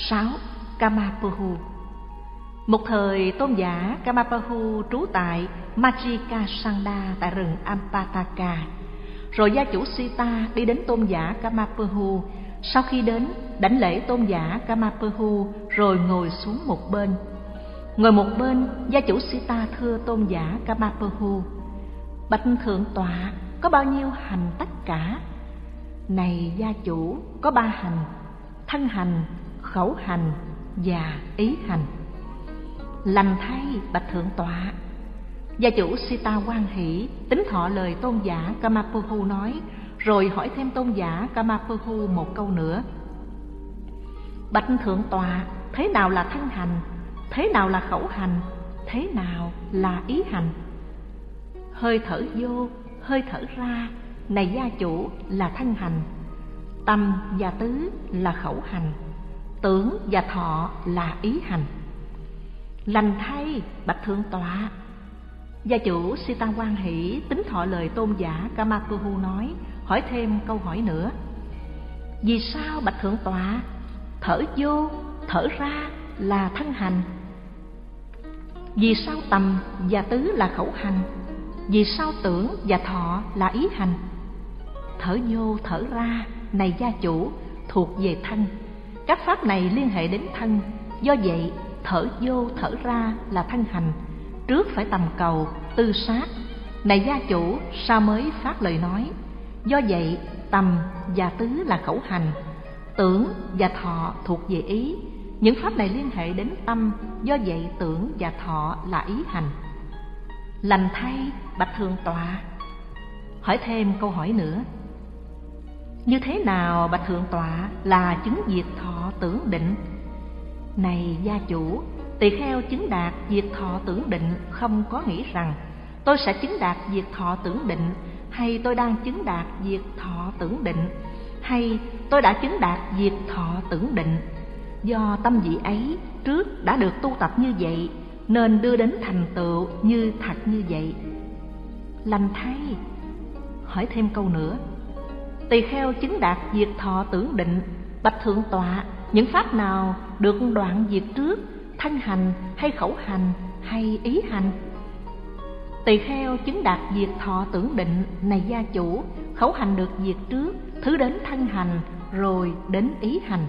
6. Kamapuhu. Một thời tôn giả Kamapuhu trú tại Majikasanda tại rừng Ampataka. Rồi gia chủ Sita đi đến tôn giả Kamapuhu. Sau khi đến, đảnh lễ tôn giả Kamapuhu rồi ngồi xuống một bên. Ngồi một bên, gia chủ Sita thưa tôn giả Kamapuhu: Bạch thượng tọa, có bao nhiêu hành tất cả? Này gia chủ, có 3 hành: thân hành, khẩu hành và ý hành. Lành thay bạch thượng tọa. Gia chủ Sita hoan hỷ, tín thọ lời tôn giả Kamapuhu nói, rồi hỏi thêm tôn giả Kamapuhu một câu nữa: Bạch thượng tọa, thế nào là thân hành? Thế nào là khẩu hành? Thế nào là ý hành? Hơi thở vô, hơi thở ra, này gia chủ, là thân hành. Tâm và tứ là khẩu hành. Tưởng và thọ là ý hành. Lành thay bạch thượng tọa. Gia chủ Sita hoan hỷ, tín thọ lời tôn giả Kamapuhu nói, hỏi thêm câu hỏi nữa: Vì sao bạch thượng tọa thở vô, thở ra là thân hành? Vì sao tầm và tứ là khẩu hành? Vì sao tưởng và thọ là ý hành? Thở vô, thở ra, này gia chủ, thuộc về thân. Các pháp này liên hệ đến thân. Do vậy, thở vô, thở ra là thân hành. Trước phải tầm cầu, tư sát. Này gia chủ, sao mới phát lời nói? Do vậy, tầm và tứ là khẩu hành. Tưởng và thọ thuộc về ý. Những pháp này liên hệ đến tâm. Do vậy, tưởng và thọ là ý hành. Lành thay bạch thượng tọa. Hỏi thêm câu hỏi nữa: Như thế nào bạch thượng tọa là chứng diệt thọ tưởng định? Này gia chủ, tỳ kheo chứng đạt diệt thọ tưởng định không có nghĩ rằng tôi sẽ chứng đạt diệt thọ tưởng định, hay tôi đang chứng đạt diệt thọ tưởng định, hay tôi đã chứng đạt diệt thọ tưởng định. Do tâm vị ấy trước đã được tu tập như vậy, nên đưa đến thành tựu như thật như vậy. Lành thay. Hỏi thêm câu nữa: Tỳ kheo chứng đạt diệt thọ tưởng định, bạch thượng tọa, những pháp nào được đoạn diệt trước, thân hành hay khẩu hành hay ý hành? Tỳ kheo chứng đạt diệt thọ tưởng định, này gia chủ, khẩu hành được diệt trước, thứ đến thân hành rồi đến ý hành.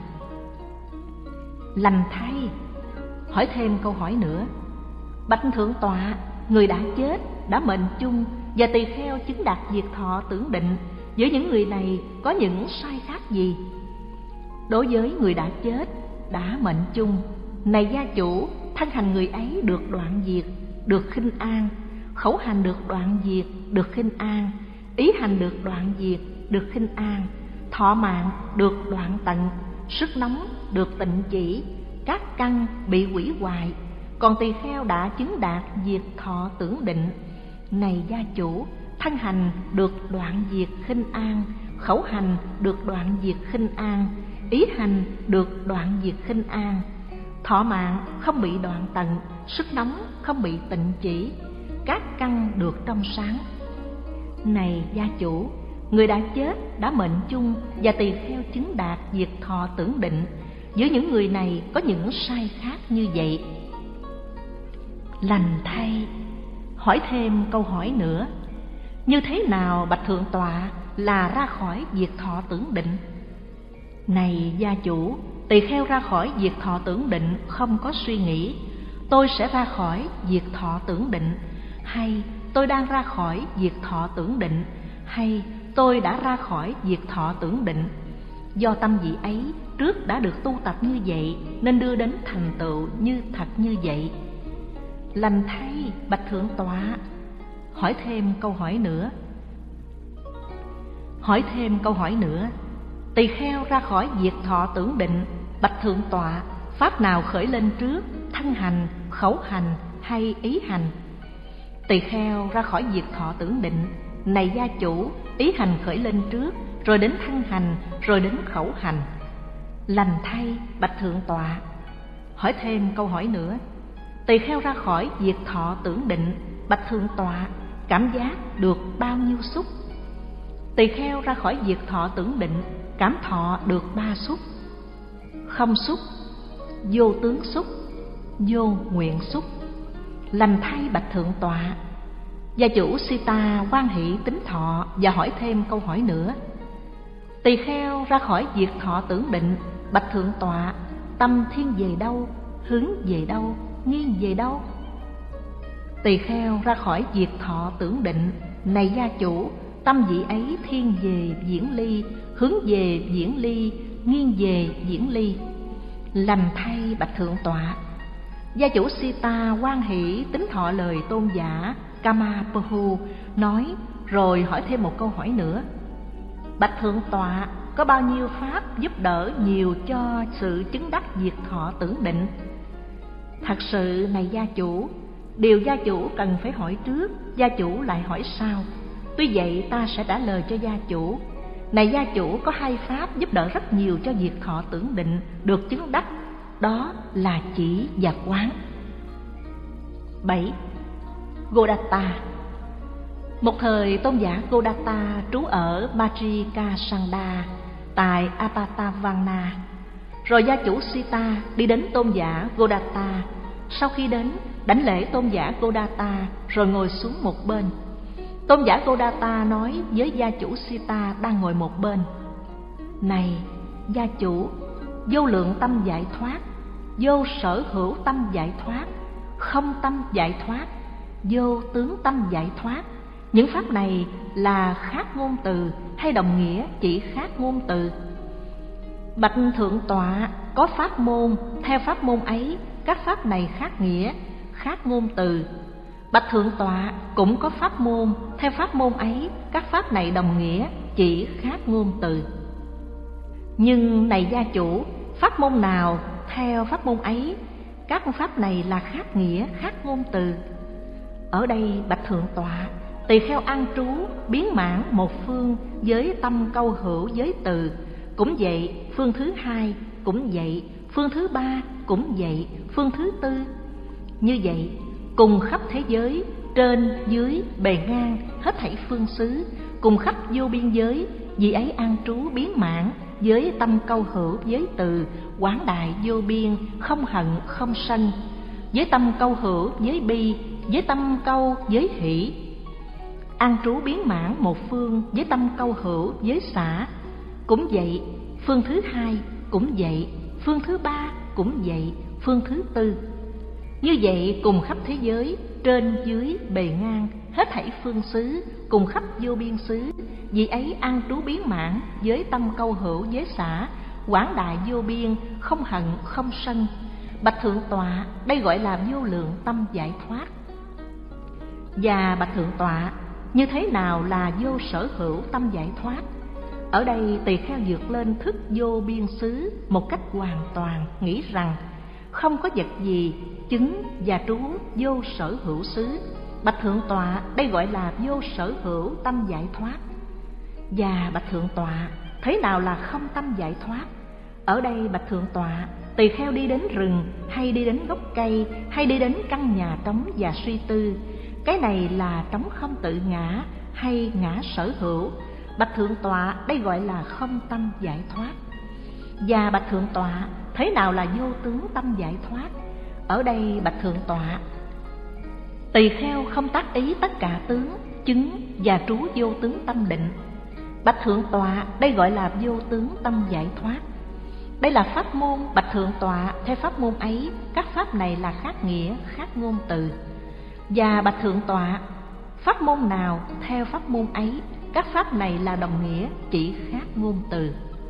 Lành thay. Hỏi thêm câu hỏi nữa: Bạch thượng tọa, người đã chết, đã mệnh chung và tỳ kheo chứng đạt diệt thọ tưởng định, giữa những người này có những sai khác gì? Đối với người đã chết, đã mệnh chung, này gia chủ, thân hành người ấy được đoạn diệt, được khinh an. Khẩu hành được đoạn diệt, được khinh an. Ý hành được đoạn diệt, được khinh an. Thọ mạng được đoạn tận. Sức nóng được tịnh chỉ. Các căn bị hủy hoại. Còn tỳ kheo đã chứng đạt diệt thọ tưởng định, này gia chủ, thân hành được đoạn diệt khinh an. Khẩu hành được đoạn diệt khinh an. Ý hành được đoạn diệt khinh an. Thọ mạng không bị đoạn tận. Sức nóng không bị tịnh chỉ. Các căn được trong sáng. Này gia chủ, người đã chết, đã mệnh chung và tỳ kheo chứng đạt diệt thọ tưởng định, giữa những người này có những sai khác như vậy. Lành thay. Hỏi thêm câu hỏi nữa: Như thế nào bạch thượng tọa là ra khỏi diệt thọ tưởng định? Này gia chủ, tỳ kheo ra khỏi diệt thọ tưởng định không có suy nghĩ: Tôi sẽ ra khỏi diệt thọ tưởng định, hay tôi đang ra khỏi diệt thọ tưởng định, hay tôi đã ra khỏi diệt thọ tưởng định. Do tâm vị ấy trước đã được tu tập như vậy, nên đưa đến thành tựu như thật như vậy. Lành thay bạch thượng tọa. Hỏi thêm câu hỏi nữa: Hỏi thêm câu hỏi nữa: Tỳ kheo ra khỏi diệt thọ tưởng định, bạch thượng tọa, pháp nào khởi lên trước, thân hành, khẩu hành hay ý hành? Tỳ kheo ra khỏi diệt thọ tưởng định, này gia chủ, ý hành khởi lên trước, rồi đến thân hành, rồi đến khẩu hành. Lành thay bạch thượng tọa. Hỏi thêm câu hỏi nữa: Tỳ kheo ra khỏi diệt thọ tưởng định, bạch thượng tọa, cảm giác được bao nhiêu xúc? Tỳ kheo ra khỏi diệt thọ tưởng định, cảm thọ được 3 xúc: không xúc, vô tướng xúc, vô nguyện xúc. Lành thay bạch thượng tọa. Gia chủ Sita hoan hỷ tính thọ và hỏi thêm câu hỏi nữa. Tỳ kheo ra khỏi diệt thọ tưởng định, bạch thượng tọa, tâm thiên về đâu, hướng về đâu, nghiêng về đâu? Tỳ kheo ra khỏi diệt thọ tưởng định, này gia chủ, tâm vị ấy thiên về diễn ly, hướng về diễn ly, nghiêng về diễn ly. Lành thay bạch thượng tọa. Gia chủ Sita hoan hỷ tính thọ lời tôn giả Kamapahu nói, rồi hỏi thêm một câu hỏi nữa. Bạch thượng tọa, có bao nhiêu pháp giúp đỡ nhiều cho sự chứng đắc diệt thọ tưởng định? Thật sự này gia chủ, điều gia chủ cần phải hỏi trước, gia chủ lại hỏi sau. Tuy vậy ta sẽ trả lời cho gia chủ. Này gia chủ, có 2 pháp giúp đỡ rất nhiều cho diệt thọ tưởng định được chứng đắc, đó là chỉ và quán. 7. Godatta. Một thời tôn giả Godatta trú ở Majikasanda tại Apatavana. Rồi gia chủ Sita đi đến tôn giả Godatta. Sau khi đến, đảnh lễ tôn giả Godatta rồi ngồi xuống một bên. Tôn giả Godatta nói với gia chủ Sita đang ngồi một bên: Này gia chủ, vô lượng tâm giải thoát, vô sở hữu tâm giải thoát, không tâm giải thoát, vô tướng tâm giải thoát, những pháp này là khác ngôn từ hay đồng nghĩa chỉ khác ngôn từ? Bạch thượng tọa, có pháp môn, theo pháp môn ấy các pháp này khác nghĩa, khác ngôn từ. Bạch thượng tọa, cũng có pháp môn, theo pháp môn ấy các pháp này đồng nghĩa chỉ khác ngôn từ. Nhưng này gia chủ, pháp môn nào theo pháp môn ấy các pháp này là khác nghĩa, khác ngôn từ? Ở đây bạch thượng tọa, tỳ kheo an trú biến mãn một phương với tâm câu hữu giới từ, cũng vậy phương thứ 2, cũng vậy phương thứ 3, cũng vậy phương thứ 4. Như vậy cùng khắp thế giới, trên dưới bề ngang hết thảy phương xứ, cùng khắp vô biên giới, vì ấy an trú biến mãn với tâm câu hữu giới từ, quảng đại vô biên, không hận không sân, với tâm câu hữu giới bi, với tâm câu giới hỷ. An trú biến mãn một phương với tâm câu hữu giới xả, cũng vậy phương thứ 2, cũng vậy phương thứ 3, cũng vậy phương thứ 4. Như vậy cùng khắp thế giới, trên dưới bề ngang hết thảy phương xứ, cùng khắp vô biên xứ, vì ấy an trú biến mãn với tâm câu hữu giới xả, quảng đại vô biên, không hận không sân. Bạch thượng tọa, đây gọi là vô lượng tâm giải thoát. Và bạch thượng tọa, như thế nào là vô sở hữu tâm giải thoát? Ở đây tỳ kheo vượt lên thức vô biên xứ một cách hoàn toàn, nghĩ rằng không có vật gì chứng và trú vô sở hữu xứ. Bạch thượng tọa, đây gọi là vô sở hữu tâm giải thoát. Và bạch thượng tọa, thế nào là không tâm giải thoát? Ở đây bạch thượng tọa, tỳ kheo đi đến rừng, hay đi đến gốc cây, hay đi đến căn nhà trống và suy tư, cái này là trống không tự ngã hay ngã sở hữu. Bạch thượng tọa, đây gọi là không tâm giải thoát. Và bạch thượng tọa, thế nào là vô tướng tâm giải thoát? Ở đây bạch thượng tọa, tỳ kheo không tác ý tất cả tướng, chứng và trú vô tướng tâm định. Bạch thượng tọa, đây gọi là vô tướng tâm giải thoát. Đây là pháp môn. Bạch thượng tọa, theo pháp môn ấy các pháp này là khác nghĩa, khác ngôn từ. Và bạch thượng tọa, pháp môn nào theo pháp môn ấy các pháp này là đồng nghĩa, chỉ khác ngôn từ.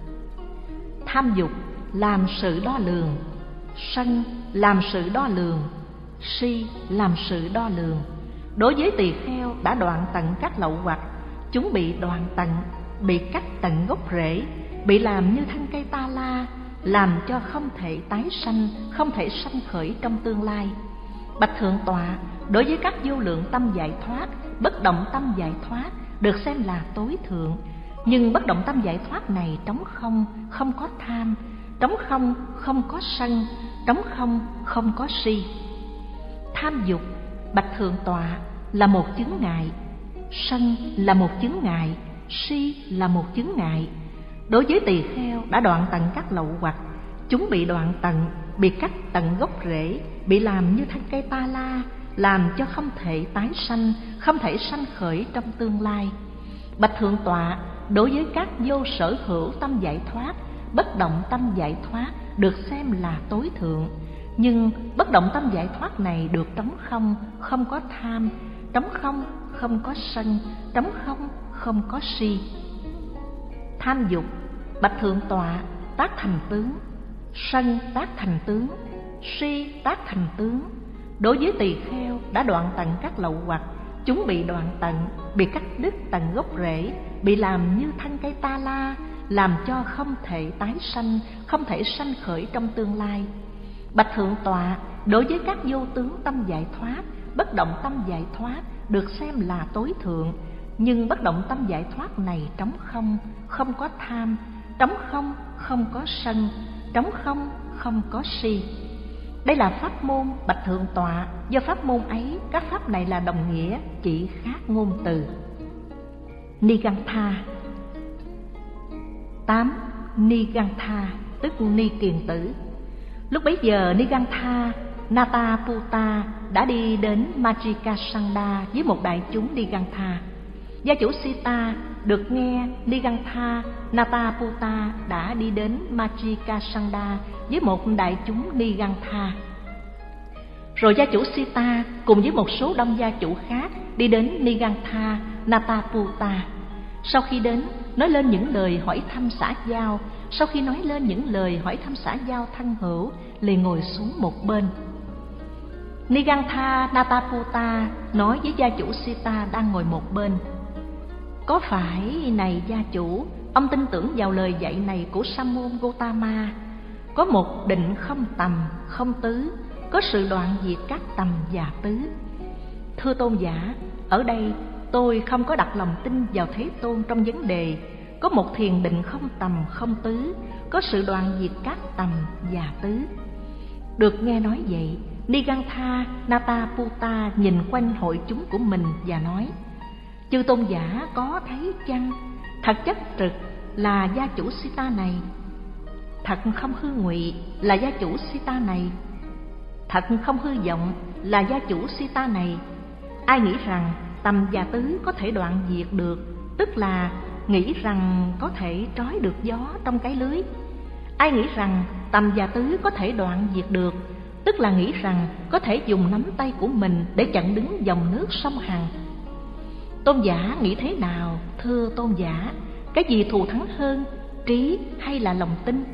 Tham dục làm sự đo lường, sân làm sự đo lường, si làm sự đo lường. Đối với tỳ kheo đã đoạn tận các lậu hoặc, chúng bị đoạn tận, bị cắt tận gốc rễ, bị làm như thân cây ta la, làm cho không thể tái sanh, không thể sanh khởi trong tương lai. Bạch thượng tọa, đối với các vô lượng tâm giải thoát, bất động tâm giải thoát được xem là tối thượng. Nhưng bất động tâm giải thoát này trống không, không có tham, trống không, không có sân, trống không, không có si. Tham dục, bạch thượng tọa, là một chướng ngại, sân là một chướng ngại, si là một chướng ngại. Đối với tỳ kheo đã đoạn tận các lậu hoặc, chúng bị đoạn tận, bị cắt tận gốc rễ, bị làm như thân cây ta la, làm cho không thể tái sanh, không thể sanh khởi trong tương lai. Bạch Thượng Tọa, đối với các vô sở hữu tâm giải thoát, bất động tâm giải thoát được xem là tối thượng. Nhưng bất động tâm giải thoát này được trống không, không có tham, trống không, không có sân, trống không, không có si. Tham dục, Bạch Thượng Tọa, tác thành tướng; sân tác thành tướng; si tác thành tướng. Đối với tỳ kheo đã đoạn tận các lậu hoặc, chúng bị đoạn tận, bị cắt đứt tận gốc rễ, bị làm như thân cây ta la, làm cho không thể tái sanh, không thể sanh khởi trong tương lai. Bạch Thượng Tọa, đối với các vô tướng tâm giải thoát, bất động tâm giải thoát được xem là tối thượng. Nhưng bất động tâm giải thoát này trống không, không có tham, trống không, không có sân, trống không, không có si. Đây là pháp môn, Bạch Thượng Tọa. Do pháp môn ấy, các pháp này là đồng nghĩa, chỉ khác ngôn từ. Nigantha. 8. Nigantha, tức ni kiền tử. Lúc bấy giờ Nigantha Nataputta đã đi đến Majikasanda với một đại chúng Nigantha. Gia chủ Sita được nghe Nigantha Nataputta đã đi đến Majikasanda với một đại chúng Nigantha. Rồi gia chủ Sita cùng với một số đông gia chủ khác đi đến Nigantha Nataputta. Sau khi đến, nói lên những lời hỏi thăm xã giao. Sau khi nói lên những lời hỏi thăm xã giao thân hữu, liền ngồi xuống một bên. Nigantha Nataputta nói với gia chủ Sita đang ngồi một bên: có phải này gia chủ, ông tin tưởng vào lời dạy này của Sa môn Gotama? Có một định không tầm, không tứ, có sự đoạn diệt các tầm và tứ. Thưa tôn giả, ở đây tôi không có đặt lòng tin vào Thế Tôn trong vấn đề có một thiền định không tầm, không tứ, có sự đoạn diệt các tầm và tứ. Được nghe nói vậy, Nigantha Nataputta nhìn quanh hội chúng của mình và nói: chư tôn giả có thấy chăng, thật chất trực là gia chủ Sita này, thật không hư ngụy là gia chủ Sita này, thật không hư vọng là gia chủ Sita này. Ai nghĩ rằng tầm và tứ có thể đoạn diệt được, tức là nghĩ rằng có thể trói được gió trong cái lưới. Ai nghĩ rằng tầm và tứ có thể đoạn diệt được, tức là nghĩ rằng có thể dùng nắm tay của mình để chặn đứng dòng nước sông Hằng. Tôn giả nghĩ thế nào, thưa tôn giả? Cái gì thù thắng hơn, trí hay là lòng tin?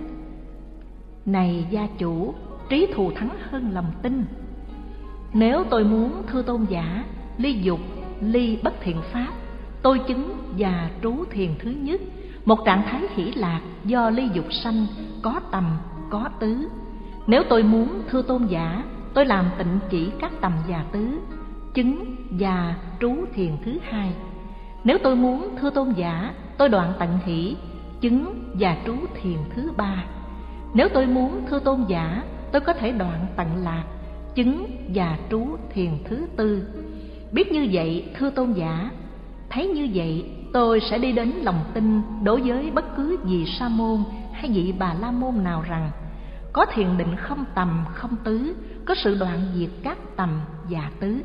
Này gia chủ, trí thù thắng hơn lòng tin. Nếu tôi muốn, thưa tôn giả, ly dục, ly bất thiện pháp, tôi chứng và trú thiền thứ nhất, một trạng thái hỷ lạc do ly dục sanh, có tầm, có tứ. Nếu tôi muốn, thưa tôn giả, tôi làm tịnh chỉ các tầm và tứ, chứng và trú thiền thứ hai. Nếu tôi muốn, thưa tôn giả, tôi đoạn tận hỷ, chứng và trú thiền thứ ba. Nếu tôi muốn, thưa tôn giả, tôi có thể đoạn tận lạc, chứng và trú thiền thứ tư. Biết như vậy, thưa tôn giả, thấy như vậy, tôi sẽ đi đến lòng tin đối với bất cứ vị sa môn hay vị bà la môn nào rằng có thiền định không tầm, không tứ, có sự đoạn diệt các tầm và tứ.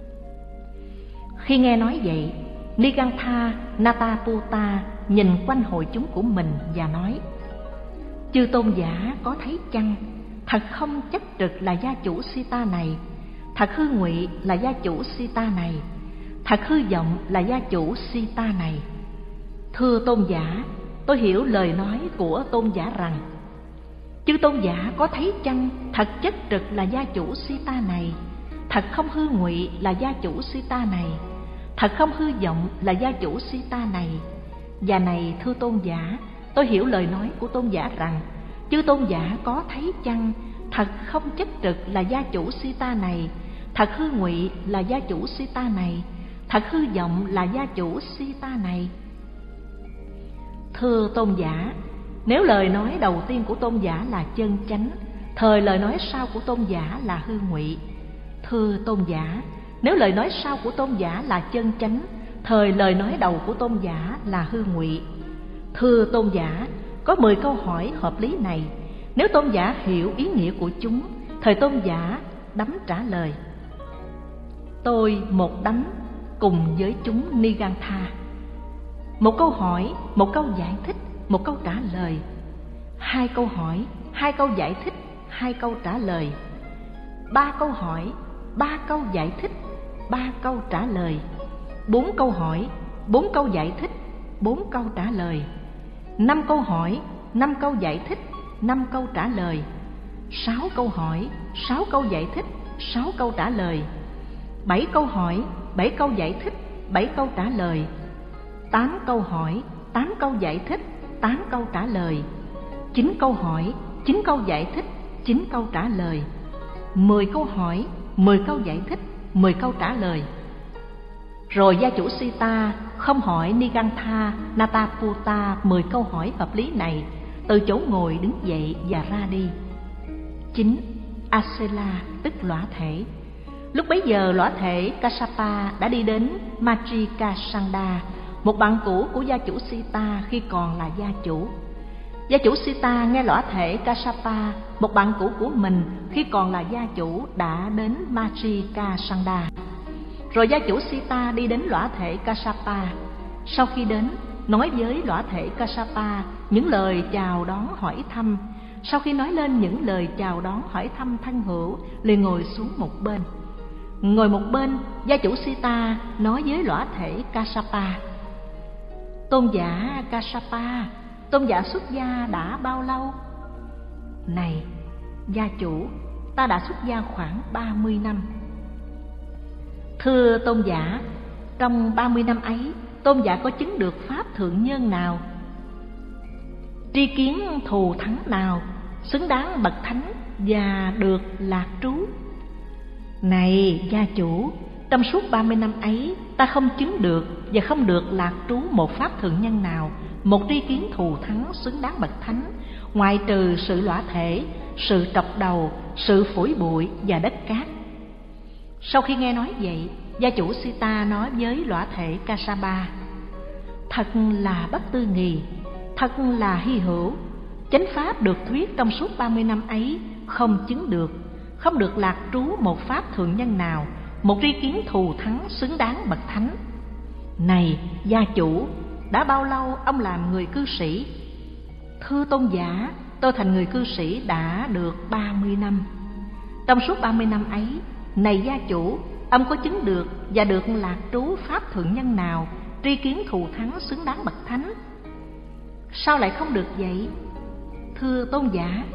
Khi nghe nói vậy, Nigantha Nataputta nhìn quanh hội chúng của mình và nói: chư tôn giả có thấy chăng, thật không chất trực là gia chủ Sita này, thật hư ngụy là gia chủ Sita này, thật hư vọng là gia chủ Sita này. Thưa tôn giả, tôi hiểu lời nói của tôn giả rằng: chư tôn giả có thấy chăng, thật chất trực là gia chủ Sita này, thật không hư ngụy là gia chủ Sita này, thật không hư vọng là gia chủ Sita này. Và này thưa tôn giả, tôi hiểu lời nói của tôn giả rằng: chư tôn giả có thấy chăng, thật không chất trực là gia chủ Sita này, thật hư ngụy là gia chủ Sita này, thật hư vọng là gia chủ Sita này. Thưa tôn giả, nếu lời nói đầu tiên của tôn giả là chân chánh, thời lời nói sau của tôn giả là hư ngụy. Thưa tôn giả, nếu lời nói sau của tôn giả là chân chánh, thời lời nói đầu của tôn giả là hư ngụy. Thưa tôn giả, có 10 câu hỏi hợp lý này, Nếu tôn giả hiểu ý nghĩa của chúng, thời tôn giả đắm trả lời: tôi một đắm cùng với chúng Nigantha. Một câu hỏi, một câu giải thích, một câu trả lời. Hai câu hỏi, hai câu giải thích, hai câu trả lời. Ba câu hỏi, ba câu giải thích, ba câu trả lời. Bốn câu hỏi, bốn câu giải thích, bốn câu trả lời. Năm câu hỏi, năm câu giải thích, năm câu trả lời. Sáu câu hỏi, sáu câu giải thích, sáu câu trả lời. Bảy câu hỏi, bảy câu giải thích, bảy câu trả lời. 8 câu hỏi, 8 câu giải thích, 8 câu trả lời. 9 câu hỏi, 9 câu giải thích, 9 câu trả lời. 10 câu hỏi, 10 câu giải thích, 10 câu trả lời. Rồi gia chủ Sita không hỏi Nigantha Nataputta 10 câu hỏi hợp lý này, từ chỗ ngồi đứng dậy và ra đi. 9. Asela tức lõa thể. Lúc bấy giờ lõa thể Kassapa đã đi đến Majikasanda, một bạn cũ của gia chủ Sita khi còn là gia chủ. Gia chủ Sita nghe lõa thể Kassapa, một bạn cũ của mình khi còn là gia chủ, đã đến Majikasanda. Rồi gia chủ Sita đi đến lõa thể Kassapa. Sau khi đến, nói với lõa thể Kassapa những lời chào đón hỏi thăm. Sau khi nói lên những lời chào đón hỏi thăm thân hữu, liền ngồi xuống một bên. Ngồi một bên, gia chủ Sita nói với lõa thể Kassapa: tôn giả Kassapa, tôn giả xuất gia đã bao lâu? Này gia chủ, ta đã xuất gia khoảng 30 năm. Thưa tôn giả, trong 30 năm ấy, tôn giả có chứng được pháp thượng nhân nào, tri kiến thù thắng nào xứng đáng bậc thánh và được lạc trú? Này gia chủ, trong suốt 30 năm ấy, ta không chứng được và không được lạc trú một pháp thượng nhân nào, một tri kiến thù thắng xứng đáng bậc thánh, ngoại trừ sự lõa thể, sự trọc đầu, sự phủi bụi và đất cát. Sau khi nghe nói vậy, gia chủ Sita nói với lõa thể Kassapa: thật là bất tư nghì, thật là hy hữu. Chánh pháp được thuyết trong suốt 30 năm ấy không chứng được, không được lạc trú một pháp thượng nhân nào, một tri kiến thù thắng xứng đáng bậc thánh. Này gia chủ, đã bao lâu ông làm người cư sĩ? Thưa tôn giả, tôi thành người cư sĩ đã được 30 năm. Trong suốt 30 năm ấy, này gia chủ, ông có chứng được và được lạc trú pháp thượng nhân nào, tri kiến thù thắng xứng đáng bậc thánh? Sao lại không được vậy? Thưa tôn giả,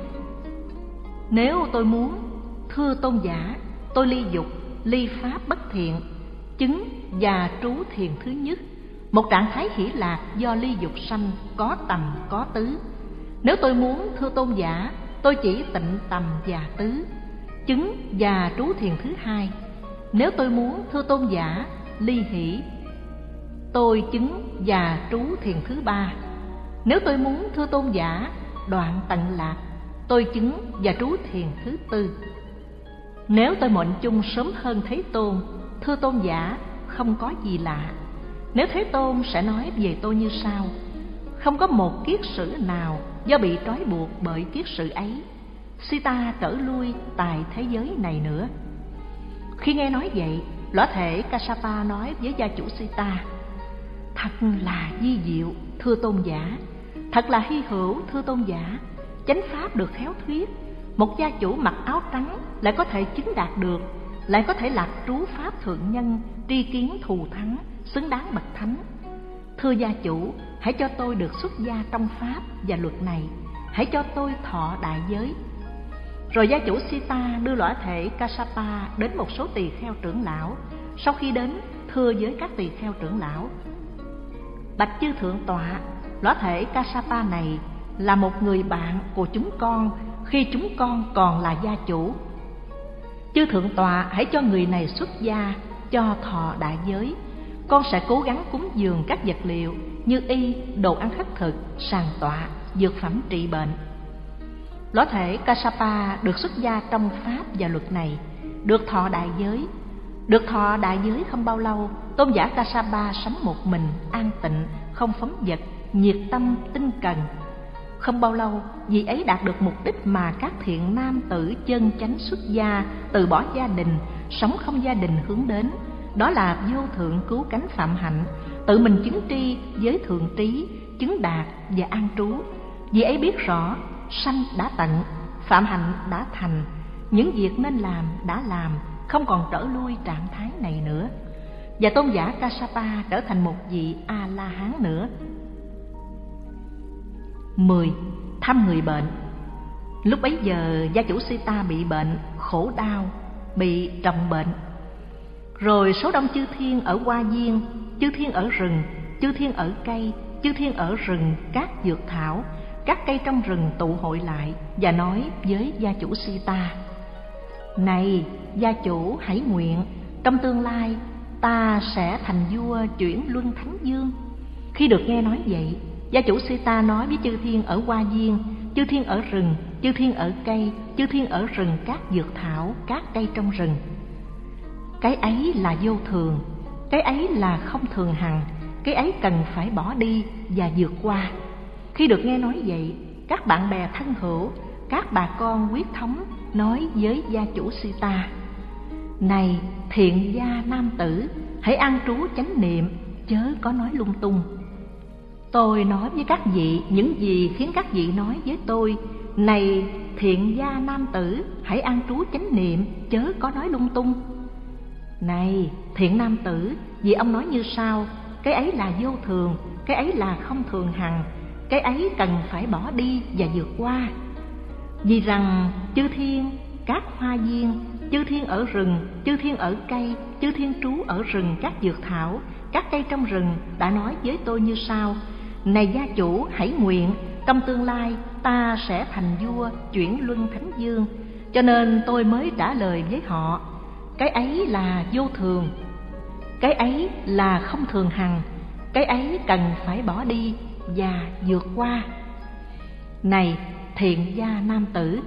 nếu tôi muốn, thưa tôn giả, tôi ly dục, ly pháp bất thiện, chứng và trú thiền thứ nhất, một trạng thái hỷ lạc do ly dục sanh, có tầm có tứ. Nếu tôi muốn, thưa tôn giả, tôi chỉ tịnh tầm và tứ, chứng và trú thiền thứ hai. Nếu tôi muốn, thưa tôn giả, ly hỷ, tôi chứng và trú thiền thứ ba. Nếu tôi muốn, thưa tôn giả, đoạn tận lạc, tôi chứng và trú thiền thứ tư. Nếu tôi mệnh chung sớm hơn Thế Tôn, thưa tôn giả, không có gì lạ. Nếu Thế Tôn sẽ nói về tôi như sau: không có một kiết sử nào do bị trói buộc bởi kiết sử ấy, Sita trở lui tại thế giới này nữa. Khi nghe nói vậy, lõa thể Kassapa nói với gia chủ Sita: thật là vi diệu, thưa tôn giả, thật là hy hữu, thưa tôn giả. Chánh pháp được khéo thuyết, một gia chủ mặc áo trắng lại có thể chứng đạt được, lại có thể lạc trú pháp thượng nhân, tri kiến thù thắng xứng đáng bậc thánh. Thưa gia chủ, hãy cho tôi được xuất gia trong pháp và luật này, hãy cho tôi thọ đại giới. Rồi gia chủ Sita đưa lõa thể Kassapa đến một số tỳ kheo trưởng lão. Sau khi đến, thưa với các tỳ kheo trưởng lão: bạch chư thượng tọa, lõa thể Kassapa này là một người bạn của chúng con khi chúng con còn là gia chủ. Chư thượng tọa hãy cho người này xuất gia, cho thọ đại giới. Con sẽ cố gắng cúng dường các vật liệu như y, đồ ăn khất thực, sàn tọa, dược phẩm trị bệnh. Lõa thể Kassapa được xuất gia trong pháp và luật này, được thọ đại giới. Được thọ đại giới không bao lâu, tôn giả Kassapa sống một mình, an tịnh, không phóng dật, nhiệt tâm, tinh cần. Không bao lâu, vị ấy đạt được mục đích mà các thiện nam tử chân chánh xuất gia, từ bỏ gia đình, sống không gia đình hướng đến. Đó là vô thượng cứu cánh phạm hạnh, tự mình chứng tri với thượng trí, chứng đạt và an trú. Vị ấy biết rõ sanh đã tận, phạm hạnh đã thành, những việc nên làm đã làm, không còn trở lui trạng thái này nữa. Và tôn giả Kassapa trở thành một vị A-la-hán nữa. 10. Thăm người bệnh. Lúc bấy giờ gia chủ Sita bị bệnh, khổ đau, bị trọng bệnh. Rồi số đông chư thiên ở hoa viên, chư thiên ở rừng, chư thiên ở cây, chư thiên ở rừng các dược thảo, các cây trong rừng tụ hội lại và nói với gia chủ Sita: Này gia chủ, hãy nguyện trong tương lai ta sẽ thành vua chuyển luân thánh dương. Khi được nghe nói vậy, gia chủ Sita nói với chư thiên ở hoa viên, chư thiên ở rừng, chư thiên ở cây, chư thiên ở rừng các dược thảo, các cây trong rừng: Cái ấy là vô thường, cái ấy là không thường hằng, cái ấy cần phải bỏ đi và vượt qua. Khi được nghe nói vậy, các bạn bè thân hữu, các bà con huyết thống nói với gia chủ Sita: Này thiện gia nam tử, hãy an trú chánh niệm, chớ có nói lung tung. Tôi nói với các vị những gì khiến các vị nói với tôi: Này thiện gia nam tử, hãy an trú chánh niệm, chớ có nói lung tung. Này thiện nam tử, vì ông nói như sau: Cái ấy là vô thường, cái ấy là không thường hằng, cái ấy cần phải bỏ đi và vượt qua. Vì rằng chư thiên, các hoa viên, chư thiên ở rừng, chư thiên ở cây, chư thiên trú ở rừng các dược thảo, các cây trong rừng đã nói với tôi như sau: Này gia chủ, hãy nguyện trong tương lai ta sẽ thành vua chuyển luân thánh dương. Cho nên tôi mới trả lời với họ: Cái ấy là vô thường, cái ấy là không thường hằng, cái ấy cần phải bỏ đi và vượt qua. Này thiện gia nam tử,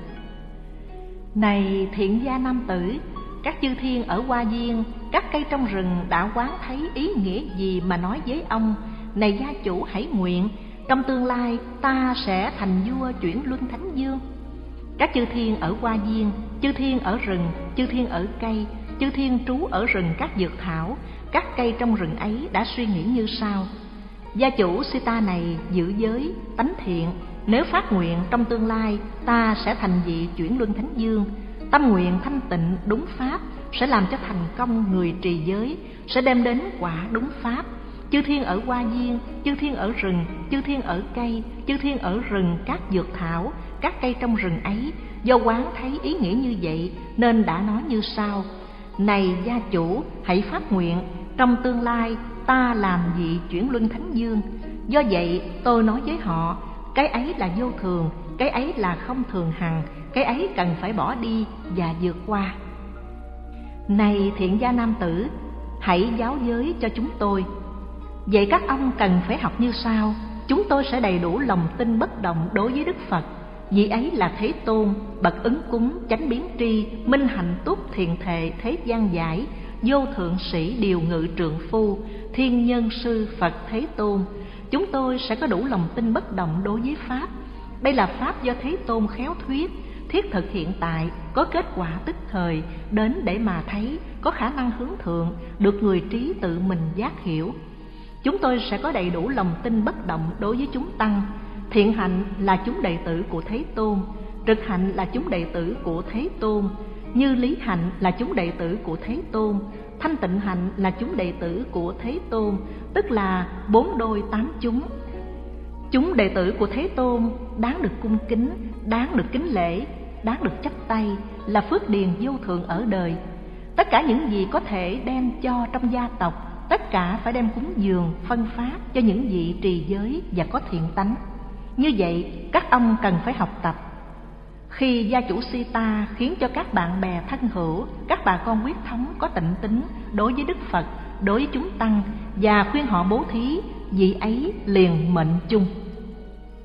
này thiện gia nam tử, các chư thiên ở hoa viên, các cây trong rừng đã quán thấy ý nghĩa gì mà nói với ông: Này gia chủ, hãy nguyện trong tương lai ta sẽ thành vua chuyển luân thánh dương. Các chư thiên ở hoa viên, chư thiên ở rừng, chư thiên ở cây, chư thiên trú ở rừng các dược thảo, các cây trong rừng ấy đã suy nghĩ như sau: Gia chủ Sita này giữ giới, tánh thiện, nếu phát nguyện trong tương lai ta sẽ thành vị chuyển luân thánh dương, tâm nguyện thanh tịnh đúng pháp sẽ làm cho thành công người trì giới, sẽ đem đến quả đúng pháp. Chư thiên ở hoa viên, chư thiên ở rừng, chư thiên ở cây, chư thiên ở rừng các dược thảo, các cây trong rừng ấy do quán thấy ý nghĩa như vậy nên đã nói như sau: Này gia chủ, hãy phát nguyện trong tương lai ta làm vị chuyển luân thánh dương. Do vậy tôi nói với họ: Cái ấy là vô thường, cái ấy là không thường hằng, cái ấy cần phải bỏ đi và vượt qua. Này thiện gia nam tử, hãy giáo giới cho chúng tôi. Vậy các ông cần phải học như sau: Chúng tôi sẽ đầy đủ lòng tin bất động đối với Đức Phật. Vị ấy là Thế Tôn, bậc ứng cúng, chánh biến tri, minh hạnh túc, thiền thệ, thế gian giải, vô thượng sĩ, điều ngự trượng phu, thiên nhân sư Phật Thế Tôn. Chúng tôi sẽ có đủ lòng tin bất động đối với Pháp. Đây là Pháp do Thế Tôn khéo thuyết, thiết thực hiện tại, có kết quả tức thời, đến để mà thấy, có khả năng hướng thượng, được người trí tự mình giác hiểu. Chúng tôi sẽ có đầy đủ lòng tin bất động đối với chúng tăng. Thiện hạnh là chúng đệ tử của Thế Tôn, trực hạnh là chúng đệ tử của Thế Tôn, như lý hạnh là chúng đệ tử của Thế Tôn, thanh tịnh hạnh là chúng đệ tử của Thế Tôn, tức là 4 đôi 8 chúng. Chúng đệ tử của Thế Tôn đáng được cung kính, đáng được kính lễ, đáng được chắp tay, là phước điền vô thượng ở đời. Tất cả những gì có thể đem cho trong gia tộc, tất cả phải đem cúng dường, phân phát cho những vị trì giới và có thiện tánh. Như vậy, các ông cần phải học tập. Khi gia chủ Sita khiến cho các bạn bè thân hữu, các bà con huyết thống có tịnh tín đối với Đức Phật, đối với chúng tăng và khuyên họ bố thí, vị ấy liền mệnh chung.